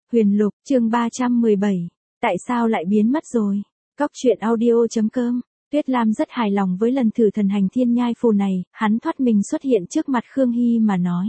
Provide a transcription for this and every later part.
Huyền Lục, chương 317. Tại sao lại biến mất rồi? Cóc truyện audio.com. Tuyết Lam rất hài lòng với lần thử thần hành thiên nhai phù này, hắn thoát mình xuất hiện trước mặt Khương Hy mà nói.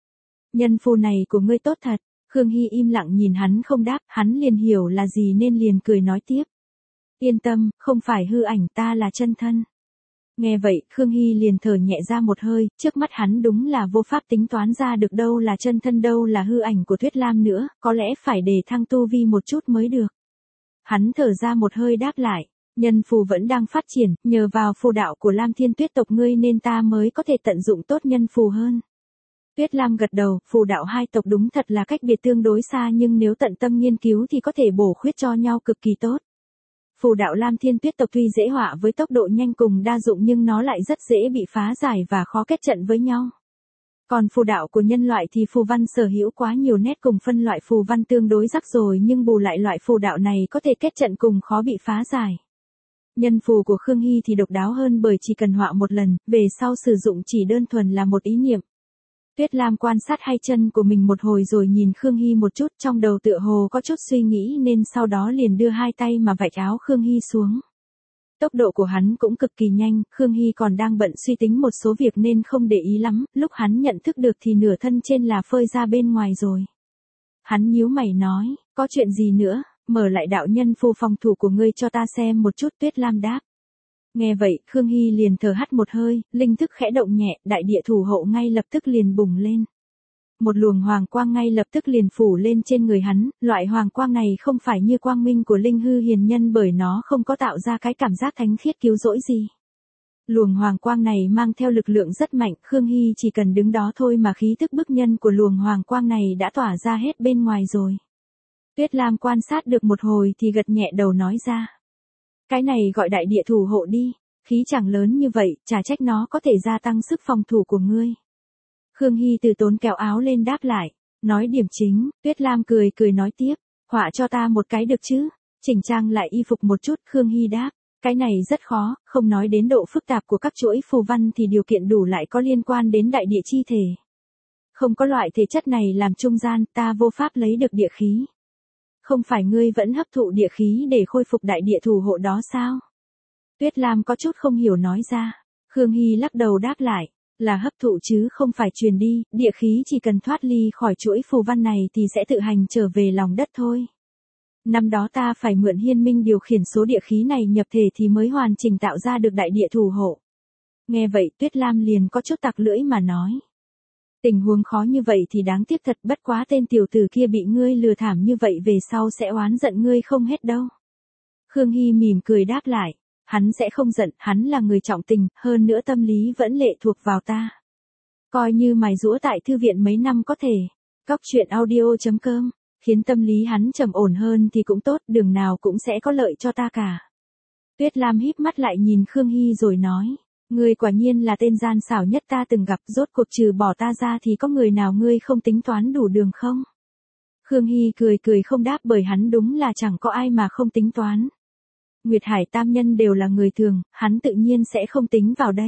Nhân phù này của ngươi tốt thật. Khương Hy im lặng nhìn hắn không đáp, hắn liền hiểu là gì nên liền cười nói tiếp. Yên tâm, không phải hư ảnh, ta là chân thân. Nghe vậy, Khương Hy liền thở nhẹ ra một hơi, trước mắt hắn đúng là vô pháp tính toán ra được đâu là chân thân đâu là hư ảnh của Tuyết Lam nữa, có lẽ phải để thăng tu vi một chút mới được. Hắn thở ra một hơi đáp lại, nhân phù vẫn đang phát triển, nhờ vào phù đạo của Lam Thiên Tuyết tộc ngươi nên ta mới có thể tận dụng tốt nhân phù hơn. Tuyết Lam gật đầu, phù đạo hai tộc đúng thật là cách biệt tương đối xa nhưng nếu tận tâm nghiên cứu thì có thể bổ khuyết cho nhau cực kỳ tốt. Phù đạo Lam Thiên Tuyết tộc tuy dễ họa với tốc độ nhanh cùng đa dụng nhưng nó lại rất dễ bị phá giải và khó kết trận với nhau. Còn phù đạo của nhân loại thì phù văn sở hữu quá nhiều nét cùng phân loại phù văn tương đối rắc rối nhưng bù lại loại phù đạo này có thể kết trận cùng khó bị phá giải. Nhân phù của Khương Hy thì độc đáo hơn bởi chỉ cần họa một lần, về sau sử dụng chỉ đơn thuần là một ý niệm. Tuyết Lam quan sát hai chân của mình một hồi rồi nhìn Khương Hy một chút, trong đầu tựa hồ có chút suy nghĩ nên sau đó liền đưa hai tay mà vạch áo Khương Hy xuống. Tốc độ của hắn cũng cực kỳ nhanh, Khương Hy còn đang bận suy tính một số việc nên không để ý lắm, lúc hắn nhận thức được thì nửa thân trên là phơi ra bên ngoài rồi. Hắn nhíu mày nói, có chuyện gì nữa, mở lại đạo nhân phù phòng thủ của ngươi cho ta xem một chút. Tuyết Lam đáp. Nghe vậy, Khương Hy liền thở hắt một hơi, linh thức khẽ động nhẹ, đại địa thủ hộ ngay lập tức liền bùng lên. Một luồng hoàng quang ngay lập tức liền phủ lên trên người hắn, loại hoàng quang này không phải như quang minh của linh hư hiền nhân bởi nó không có tạo ra cái cảm giác thánh khiết cứu rỗi gì. Luồng hoàng quang này mang theo lực lượng rất mạnh, Khương Hy chỉ cần đứng đó thôi mà khí tức bức nhân của luồng hoàng quang này đã tỏa ra hết bên ngoài rồi. Tuyết Lam quan sát được một hồi thì gật nhẹ đầu nói ra. Cái này gọi đại địa thủ hộ đi, khí chẳng lớn như vậy, chả trách nó có thể gia tăng sức phòng thủ của ngươi. Khương Hy từ tốn kéo áo lên đáp lại, nói điểm chính. Tuyết Lam cười nói tiếp, họa cho ta một cái được chứ, chỉnh trang lại y phục một chút. Khương Hy đáp, cái này rất khó, không nói đến độ phức tạp của các chuỗi phù văn thì điều kiện đủ lại có liên quan đến đại địa chi thể. Không có loại thể chất này làm trung gian, ta vô pháp lấy được địa khí. Không phải ngươi vẫn hấp thụ địa khí để khôi phục đại địa thủ hộ đó sao? Tuyết Lam có chút không hiểu nói ra. Khương Hy lắc đầu đáp lại, là hấp thụ chứ không phải truyền đi, địa khí chỉ cần thoát ly khỏi chuỗi phù văn này thì sẽ tự hành trở về lòng đất thôi. Năm đó ta phải mượn hiên minh điều khiển số địa khí này nhập thể thì mới hoàn chỉnh tạo ra được đại địa thủ hộ. Nghe vậy Tuyết Lam liền có chút tặc lưỡi mà nói. Tình huống khó như vậy thì đáng tiếc thật, bất quá tên tiểu tử kia bị ngươi lừa thảm như vậy về sau sẽ oán giận ngươi không hết đâu. Khương Hy mỉm cười đáp lại, hắn sẽ không giận, hắn là người trọng tình, hơn nữa tâm lý vẫn lệ thuộc vào ta. Coi như mài giũa tại thư viện mấy năm có thể. Cóc truyện audio.com, khiến tâm lý hắn trầm ổn hơn thì cũng tốt, đường nào cũng sẽ có lợi cho ta cả. Tuyết Lam híp mắt lại nhìn Khương Hy rồi nói. Ngươi quả nhiên là tên gian xảo nhất ta từng gặp, rốt cuộc trừ bỏ ta ra thì có người nào ngươi không tính toán đủ đường không? Khương Hy cười không đáp bởi hắn đúng là chẳng có ai mà không tính toán. Nguyệt Hải Tam Nhân đều là người thường, hắn tự nhiên sẽ không tính vào đây.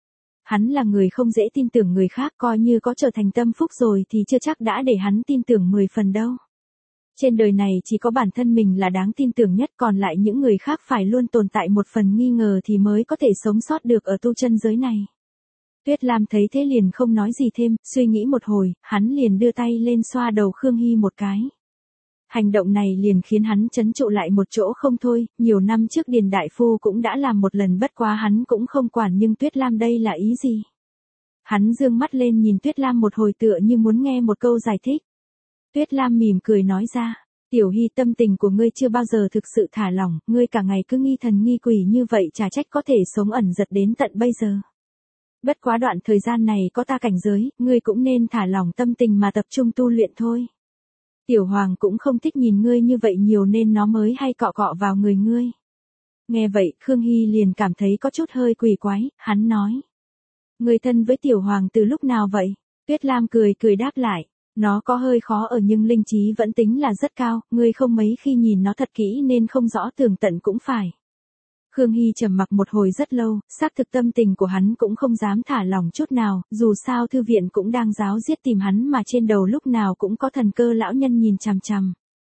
Hắn là người không dễ tin tưởng người khác, coi như có trở thành tâm phúc rồi thì chưa chắc đã để hắn tin tưởng 10 phần đâu. Trên đời này chỉ có bản thân mình là đáng tin tưởng nhất, còn lại những người khác phải luôn tồn tại một phần nghi ngờ thì mới có thể sống sót được ở tu chân giới này. Tuyết Lam thấy thế liền không nói gì thêm, suy nghĩ một hồi, hắn liền đưa tay lên xoa đầu Khương Hy một cái. Hành động này liền khiến hắn trấn trụ lại một chỗ không thôi, nhiều năm trước Điền Đại Phu cũng đã làm một lần bất quá hắn cũng không quản nhưng Tuyết Lam đây là ý gì? Hắn dương mắt lên nhìn Tuyết Lam một hồi tựa như muốn nghe một câu giải thích. Tuyết Lam mỉm cười nói ra, Tiểu Hy tâm tình của ngươi chưa bao giờ thực sự thả lỏng, ngươi cả ngày cứ nghi thần nghi quỷ như vậy chả trách có thể sống ẩn giật đến tận bây giờ. Bất quá đoạn thời gian này có ta cảnh giới, ngươi cũng nên thả lỏng tâm tình mà tập trung tu luyện thôi. Tiểu Hoàng cũng không thích nhìn ngươi như vậy nhiều nên nó mới hay cọ cọ vào người ngươi. Nghe vậy Khương Hy liền cảm thấy có chút hơi quỷ quái, hắn nói. Ngươi thân với Tiểu Hoàng từ lúc nào vậy? Tuyết Lam cười đáp lại. Nó có hơi khó ở nhưng linh trí vẫn tính là rất cao, ngươi không mấy khi nhìn nó thật kỹ nên không rõ tường tận cũng phải. Khương Hy trầm mặc một hồi rất lâu, xác thực tâm tình của hắn cũng không dám thả lỏng chút nào, dù sao thư viện cũng đang giáo giết tìm hắn mà trên đầu lúc nào cũng có thần cơ lão nhân nhìn chằm chằm.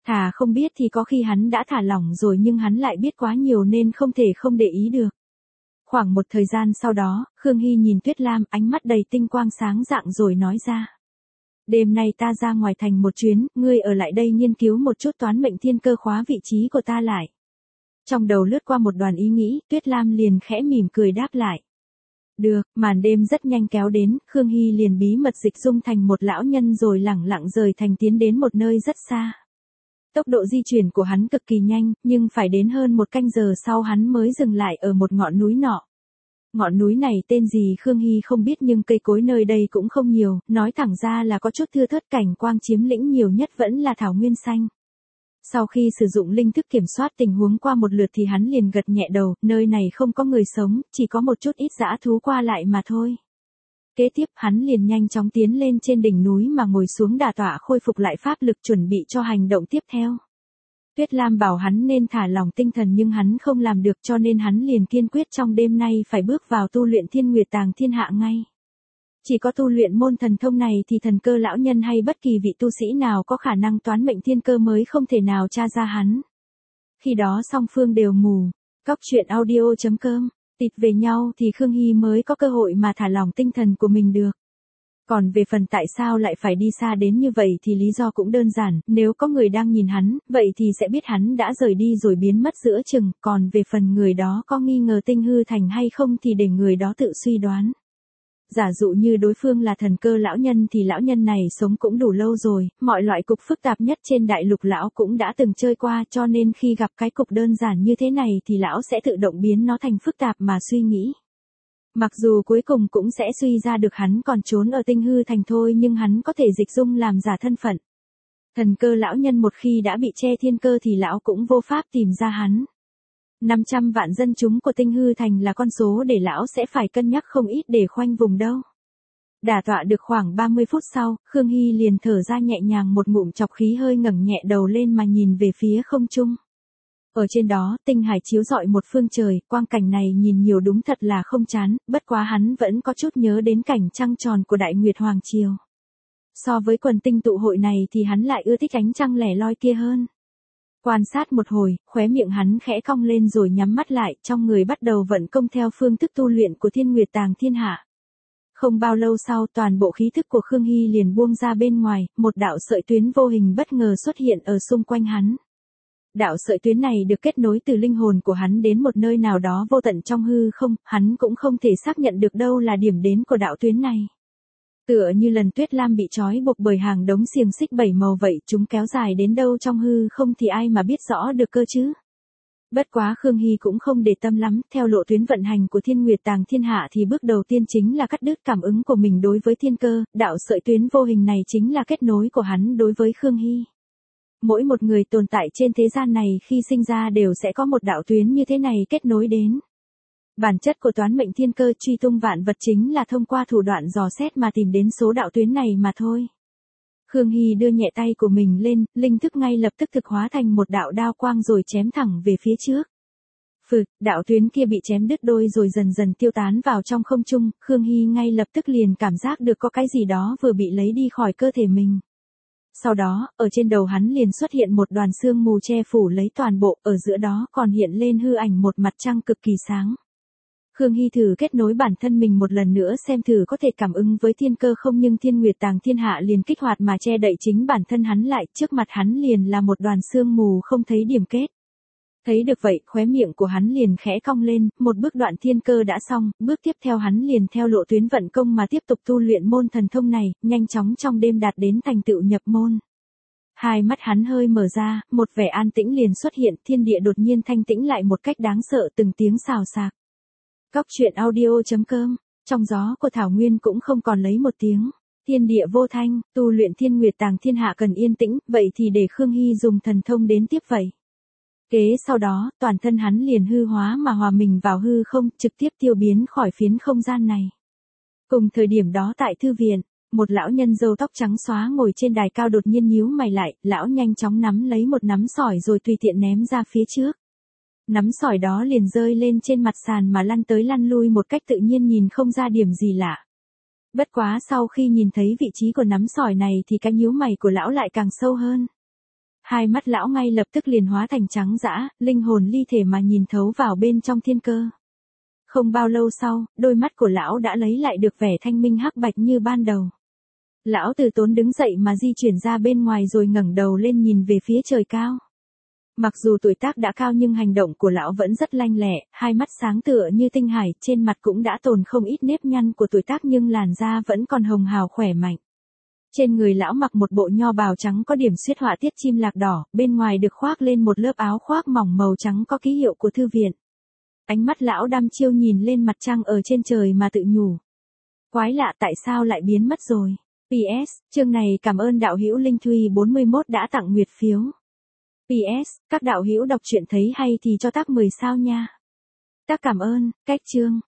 Thà không biết thì có khi hắn đã thả lỏng rồi nhưng hắn lại biết quá nhiều nên không thể không để ý được. Khoảng một thời gian sau đó, Khương Hy nhìn Tuyết Lam ánh mắt đầy tinh quang sáng rạng rồi nói ra. Đêm nay ta ra ngoài thành một chuyến, ngươi ở lại đây nghiên cứu một chút toán mệnh thiên cơ khóa vị trí của ta lại. Trong đầu lướt qua một đoàn ý nghĩ, Tuyết Lam liền khẽ mỉm cười đáp lại. Được, màn đêm rất nhanh kéo đến, Khương Hy liền bí mật dịch dung thành một lão nhân rồi lẳng lặng rời thành tiến đến một nơi rất xa. Tốc độ di chuyển của hắn cực kỳ nhanh, nhưng phải đến hơn một canh giờ sau hắn mới dừng lại ở một ngọn núi nọ. Ngọn núi này tên gì Khương Hy không biết nhưng cây cối nơi đây cũng không nhiều, nói thẳng ra là có chút thưa thớt, cảnh quang chiếm lĩnh nhiều nhất vẫn là thảo nguyên xanh. Sau khi sử dụng linh thức kiểm soát tình huống qua một lượt thì hắn liền gật nhẹ đầu, nơi này không có người sống, chỉ có một chút ít dã thú qua lại mà thôi. Kế tiếp hắn liền nhanh chóng tiến lên trên đỉnh núi mà ngồi xuống đả tọa khôi phục lại pháp lực chuẩn bị cho hành động tiếp theo. Tuyết Lam bảo hắn nên thả lỏng tinh thần nhưng hắn không làm được cho nên hắn liền kiên quyết trong đêm nay phải bước vào tu luyện Thiên Nguyệt Tàng Thiên Hạ ngay. Chỉ có tu luyện môn thần thông này thì thần cơ lão nhân hay bất kỳ vị tu sĩ nào có khả năng toán mệnh thiên cơ mới không thể nào tra ra hắn. Khi đó song phương đều mù. Cóc truyện audio.com, tịt về nhau thì Khương Hy mới có cơ hội mà thả lỏng tinh thần của mình được. Còn về phần tại sao lại phải đi xa đến như vậy thì lý do cũng đơn giản, nếu có người đang nhìn hắn, vậy thì sẽ biết hắn đã rời đi rồi biến mất giữa chừng, còn về phần người đó có nghi ngờ Tinh Hư Thành hay không thì để người đó tự suy đoán. Giả dụ như đối phương là thần cơ lão nhân thì lão nhân này sống cũng đủ lâu rồi, mọi loại cục phức tạp nhất trên đại lục lão cũng đã từng chơi qua cho nên khi gặp cái cục đơn giản như thế này thì lão sẽ tự động biến nó thành phức tạp mà suy nghĩ. Mặc dù cuối cùng cũng sẽ suy ra được hắn còn trốn ở Tinh Hư Thành thôi nhưng hắn có thể dịch dung làm giả thân phận. Thần cơ lão nhân một khi đã bị che thiên cơ thì lão cũng vô pháp tìm ra hắn. 500 vạn dân chúng của Tinh Hư Thành là con số để lão sẽ phải cân nhắc không ít để khoanh vùng đâu. Đả tọa được khoảng 30 phút sau, Khương Hy liền thở ra nhẹ nhàng một ngụm chọc khí hơi ngẩng nhẹ đầu lên mà nhìn về phía không trung. Ở trên đó, tinh hải chiếu rọi một phương trời, quang cảnh này nhìn nhiều đúng thật là không chán, bất quá hắn vẫn có chút nhớ đến cảnh trăng tròn của Đại Nguyệt Hoàng Triều. So với quần tinh tụ hội này thì hắn lại ưa thích ánh trăng lẻ loi kia hơn. Quan sát một hồi, khóe miệng hắn khẽ cong lên rồi nhắm mắt lại, trong người bắt đầu vận công theo phương thức tu luyện của Thiên Nguyệt Tàng Thiên Hạ. Không bao lâu sau toàn bộ khí thức của Khương Hy liền buông ra bên ngoài, một đạo sợi tuyến vô hình bất ngờ xuất hiện ở xung quanh hắn. Đạo sợi tuyến này được kết nối từ linh hồn của hắn đến một nơi nào đó vô tận trong hư không, hắn cũng không thể xác nhận được đâu là điểm đến của đạo tuyến này. Tựa như lần Tuyết Lam bị trói buộc bởi hàng đống xiềng xích 7 màu vậy, chúng kéo dài đến đâu trong hư không thì ai mà biết rõ được cơ chứ. Bất quá Khương Hy cũng không để tâm lắm, theo lộ tuyến vận hành của Thiên Nguyệt Tàng Thiên Hạ thì bước đầu tiên chính là cắt đứt cảm ứng của mình đối với thiên cơ, đạo sợi tuyến vô hình này chính là kết nối của hắn đối với Khương Hy. Mỗi một người tồn tại trên thế gian này khi sinh ra đều sẽ có một đạo tuyến như thế này kết nối đến. Bản chất của toán mệnh thiên cơ truy tung vạn vật chính là thông qua thủ đoạn dò xét mà tìm đến số đạo tuyến này mà thôi. Khương Hy đưa nhẹ tay của mình lên, linh thức ngay lập tức thực hóa thành một đạo đao quang rồi chém thẳng về phía trước. Phực, đạo tuyến kia bị chém đứt đôi rồi dần dần tiêu tán vào trong không trung, Khương Hy ngay lập tức liền cảm giác được có cái gì đó vừa bị lấy đi khỏi cơ thể mình. Sau đó, ở trên đầu hắn liền xuất hiện một đoàn sương mù che phủ lấy toàn bộ, ở giữa đó còn hiện lên hư ảnh một mặt trăng cực kỳ sáng. Khương Hy thử kết nối bản thân mình một lần nữa xem thử có thể cảm ứng với thiên cơ không nhưng Thiên Nguyệt Tàng Thiên Hạ liền kích hoạt mà che đậy chính bản thân hắn lại, trước mặt hắn liền là một đoàn sương mù không thấy điểm kết. Thấy được vậy, khóe miệng của hắn liền khẽ cong lên, một bước đoạn thiên cơ đã xong, bước tiếp theo hắn liền theo lộ tuyến vận công mà tiếp tục tu luyện môn thần thông này, nhanh chóng trong đêm đạt đến thành tựu nhập môn. Hai mắt hắn hơi mở ra, một vẻ an tĩnh liền xuất hiện, thiên địa đột nhiên thanh tĩnh lại một cách đáng sợ, từng tiếng xào xạc. Cóc truyện audio.com, trong gió của thảo nguyên cũng không còn lấy một tiếng. Thiên địa vô thanh, tu luyện Thiên Nguyệt Tàng Thiên Hạ cần yên tĩnh, vậy thì để Khương Hy dùng thần thông đến tiếp vậy. Kế sau đó, toàn thân hắn liền hư hóa mà hòa mình vào hư không, trực tiếp tiêu biến khỏi phiến không gian này. Cùng thời điểm đó tại thư viện, một lão nhân râu tóc trắng xóa ngồi trên đài cao đột nhiên nhíu mày lại, lão nhanh chóng nắm lấy một nắm sỏi rồi tùy tiện ném ra phía trước. Nắm sỏi đó liền rơi lên trên mặt sàn mà lăn tới lăn lui một cách tự nhiên nhìn không ra điểm gì lạ. Bất quá sau khi nhìn thấy vị trí của nắm sỏi này thì cái nhíu mày của lão lại càng sâu hơn. Hai mắt lão ngay lập tức liền hóa thành trắng dã, linh hồn ly thể mà nhìn thấu vào bên trong thiên cơ. Không bao lâu sau, đôi mắt của lão đã lấy lại được vẻ thanh minh hắc bạch như ban đầu. Lão từ tốn đứng dậy mà di chuyển ra bên ngoài rồi ngẩng đầu lên nhìn về phía trời cao. Mặc dù tuổi tác đã cao nhưng hành động của lão vẫn rất lanh lẹ, hai mắt sáng tựa như tinh hải, trên mặt cũng đã tồn không ít nếp nhăn của tuổi tác nhưng làn da vẫn còn hồng hào khỏe mạnh. Trên người lão mặc một bộ nho bào trắng có điểm xuyết họa tiết chim lạc đỏ, bên ngoài được khoác lên một lớp áo khoác mỏng màu trắng có ký hiệu của thư viện. Ánh mắt lão đăm chiêu nhìn lên mặt trăng ở trên trời mà tự nhủ. Quái lạ, tại sao lại biến mất rồi? PS, chương này cảm ơn đạo hữu Linh Thùy 41 đã tặng nguyệt phiếu. PS, các đạo hữu đọc truyện thấy hay thì cho tác 10 sao nha. Tác cảm ơn, cách chương.